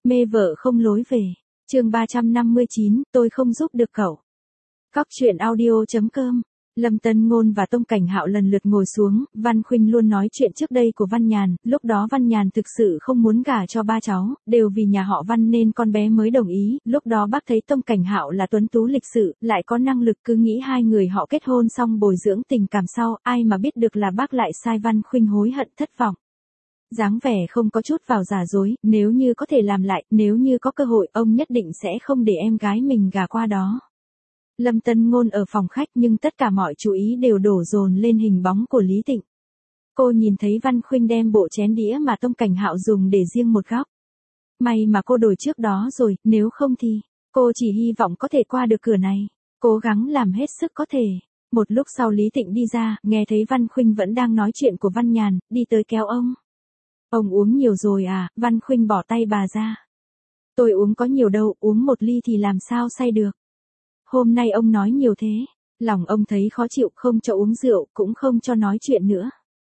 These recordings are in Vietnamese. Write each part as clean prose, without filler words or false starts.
Mê vợ không lối về. Chương 359, tôi không giúp được cậu. Cóc truyện audio.com. Lâm Tân Ngôn và Tông Cảnh Hạo lần lượt ngồi xuống, Văn Khuynh luôn nói chuyện trước đây của Văn Nhàn, lúc đó Văn Nhàn thực sự không muốn gả cho ba cháu, đều vì nhà họ Văn nên con bé mới đồng ý, lúc đó bác thấy Tông Cảnh Hạo là tuấn tú lịch sự, lại có năng lực, cứ nghĩ hai người họ kết hôn xong bồi dưỡng tình cảm sau, ai mà biết được là bác lại sai Văn Khuynh hối hận thất vọng. Dáng vẻ không có chút vào giả dối, nếu như có thể làm lại, nếu như có cơ hội, ông nhất định sẽ không để em gái mình gả qua đó. Lâm Tân Ngôn ở phòng khách nhưng tất cả mọi chú ý đều đổ dồn lên hình bóng của Lý Tịnh. Cô nhìn thấy Văn Khuynh đem bộ chén đĩa mà Tông Cảnh Hạo dùng để riêng một góc. May mà cô đổi trước đó rồi, nếu không thì, cô chỉ hy vọng có thể qua được cửa này. Cố gắng làm hết sức có thể. Một lúc sau Lý Tịnh đi ra, nghe thấy Văn Khuynh vẫn đang nói chuyện của Văn Nhàn, đi tới kéo ông. Ông uống nhiều rồi à? Văn Khuynh bỏ tay bà ra. Tôi uống có nhiều đâu, uống một ly thì làm sao say được. Hôm nay ông nói nhiều thế, lòng ông thấy khó chịu, không cho uống rượu, cũng không cho nói chuyện nữa.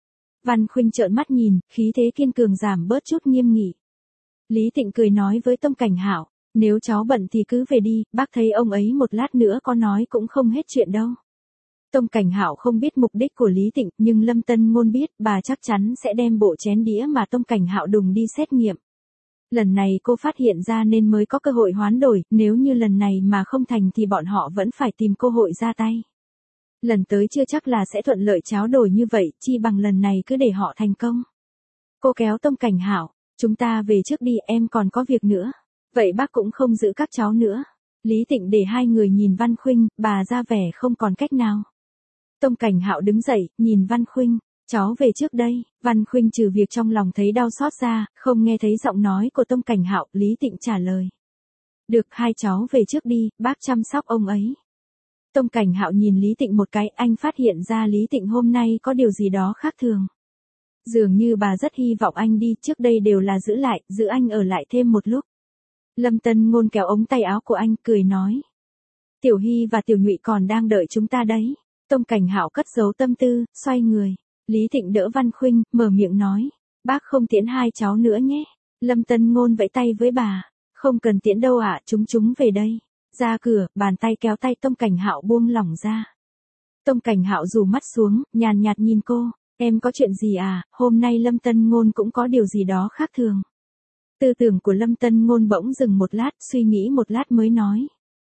Văn Khuynh trợn mắt nhìn, khí thế kiên cường giảm bớt chút nghiêm nghị. Lý Tịnh cười nói với Tông Cảnh Hạo, nếu cháu bận thì cứ về đi, bác thấy ông ấy một lát nữa có nói cũng không hết chuyện đâu. Tông Cảnh Hạo không biết mục đích của Lý Tịnh, nhưng Lâm Tân Ngôn biết, bà chắc chắn sẽ đem bộ chén đĩa mà Tông Cảnh Hạo đùng đi xét nghiệm. Lần này cô phát hiện ra nên mới có cơ hội hoán đổi, nếu như lần này mà không thành thì bọn họ vẫn phải tìm cơ hội ra tay. Lần tới chưa chắc là sẽ thuận lợi tráo đổi như vậy, chi bằng lần này cứ để họ thành công. Cô kéo Tông Cảnh Hạo, chúng ta về trước đi, em còn có việc nữa. Vậy bác cũng không giữ các cháu nữa. Lý Tịnh để hai người nhìn Văn Khuynh, bà ra vẻ không còn cách nào. Tông Cảnh Hạo đứng dậy, nhìn Văn Khuynh, cháu về trước đây. Văn Khuynh trừ việc trong lòng thấy đau xót ra, không nghe thấy giọng nói của Tông Cảnh Hạo, Lý Tịnh trả lời. Được, hai cháu về trước đi, bác chăm sóc ông ấy. Tông Cảnh Hạo nhìn Lý Tịnh một cái, anh phát hiện ra Lý Tịnh hôm nay có điều gì đó khác thường. Dường như bà rất hy vọng anh đi, trước đây đều là giữ anh ở lại thêm một lúc. Lâm Tân Ngôn kéo ống tay áo của anh, cười nói. Tiểu Hy và Tiểu Nhụy còn đang đợi chúng ta đấy. Tông Cảnh Hạo cất giấu tâm tư, xoay người. Lý Tịnh đỡ Văn Khuynh, mở miệng nói. Bác không tiễn hai cháu nữa nhé. Lâm Tân Ngôn vẫy tay với bà. Không cần tiễn đâu ạ, chúng về đây. Ra cửa, bàn tay kéo tay Tông Cảnh Hạo buông lỏng ra. Tông Cảnh Hạo rủ mắt xuống, nhàn nhạt nhìn cô. Em có chuyện gì à, hôm nay Lâm Tân Ngôn cũng có điều gì đó khác thường. Tư tưởng của Lâm Tân Ngôn bỗng dừng một lát, suy nghĩ một lát mới nói.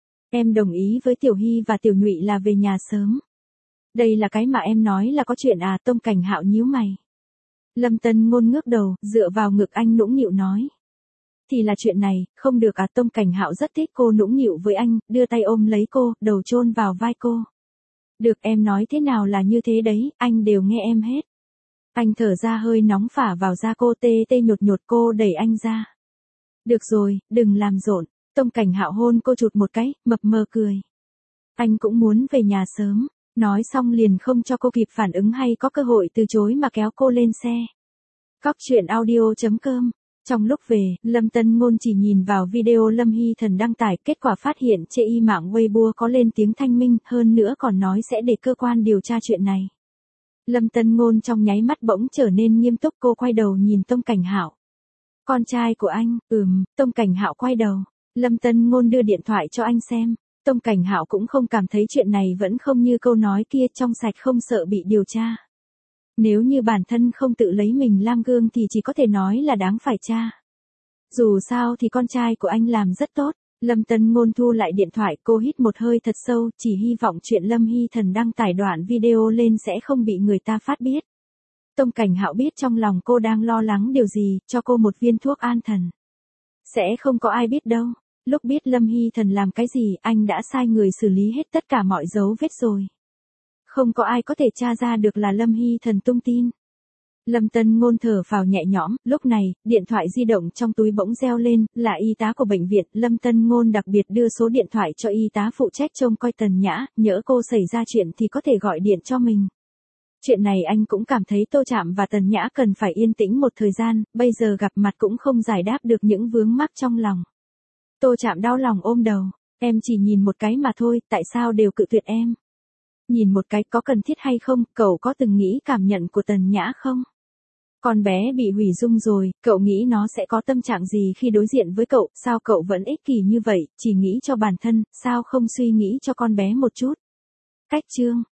Em đồng ý với Tiểu Hy và Tiểu Nhụy là về nhà sớm. Đây là cái mà em nói là có chuyện à? Tông Cảnh Hạo nhíu mày. Lâm Tân Ngôn ngước đầu, dựa vào ngực anh nũng nịu nói. Thì là chuyện này, không được à? Tông Cảnh Hạo rất thích cô nũng nịu với anh, đưa tay ôm lấy cô, đầu chôn vào vai cô. Được, em nói thế nào là như thế đấy, anh đều nghe em hết. Anh thở ra hơi nóng phả vào da cô, tê nhột cô đẩy anh ra. Được rồi, đừng làm rộn. Tông Cảnh Hạo hôn cô chụt một cái, mập mờ cười. Anh cũng muốn về nhà sớm. Nói xong liền không cho cô kịp phản ứng hay có cơ hội từ chối mà kéo cô lên xe. Cóc truyện audio.com. Trong lúc về, Lâm Tân Ngôn chỉ nhìn vào video Lâm Hy Thần đăng tải, kết quả phát hiện chê y mạng Weibo có lên tiếng thanh minh, hơn nữa còn nói sẽ để cơ quan điều tra chuyện này. Lâm Tân Ngôn trong nháy mắt bỗng trở nên nghiêm túc, cô quay đầu nhìn Tông Cảnh Hạo. Con trai của anh, Tông Cảnh Hạo quay đầu. Lâm Tân Ngôn đưa điện thoại cho anh xem. Tông Cảnh Hạo cũng không cảm thấy chuyện này vẫn không như câu nói kia, trong sạch không sợ bị điều tra. Nếu như bản thân không tự lấy mình làm gương thì chỉ có thể nói là đáng phải tra. Dù sao thì con trai của anh làm rất tốt. Lâm Tân Ngôn thu lại điện thoại, cô hít một hơi thật sâu, chỉ hy vọng chuyện Lâm Hy Thần đăng tải đoạn video lên sẽ không bị người ta phát biết. Tông Cảnh Hạo biết trong lòng cô đang lo lắng điều gì, cho cô một viên thuốc an thần. Sẽ không có ai biết đâu. Lúc biết Lâm Hy Thần làm cái gì, anh đã sai người xử lý hết tất cả mọi dấu vết rồi. Không có ai có thể tra ra được là Lâm Hy Thần tung tin. Lâm Tân Ngôn thở phào nhẹ nhõm, lúc này, điện thoại di động trong túi bỗng reo lên, là y tá của bệnh viện. Lâm Tân Ngôn đặc biệt đưa số điện thoại cho y tá phụ trách trông coi Tần Nhã, nhỡ cô xảy ra chuyện thì có thể gọi điện cho mình. Chuyện này anh cũng cảm thấy Tô Trạm và Tần Nhã cần phải yên tĩnh một thời gian, bây giờ gặp mặt cũng không giải đáp được những vướng mắc trong lòng. Tô Trạm đau lòng ôm đầu, em chỉ nhìn một cái mà thôi, tại sao đều cự tuyệt em? Nhìn một cái có cần thiết hay không, cậu có từng nghĩ cảm nhận của Tần Nhã không? Con bé bị hủy dung rồi, cậu nghĩ nó sẽ có tâm trạng gì khi đối diện với cậu, sao cậu vẫn ích kỷ như vậy, chỉ nghĩ cho bản thân, sao không suy nghĩ cho con bé một chút. Cách chương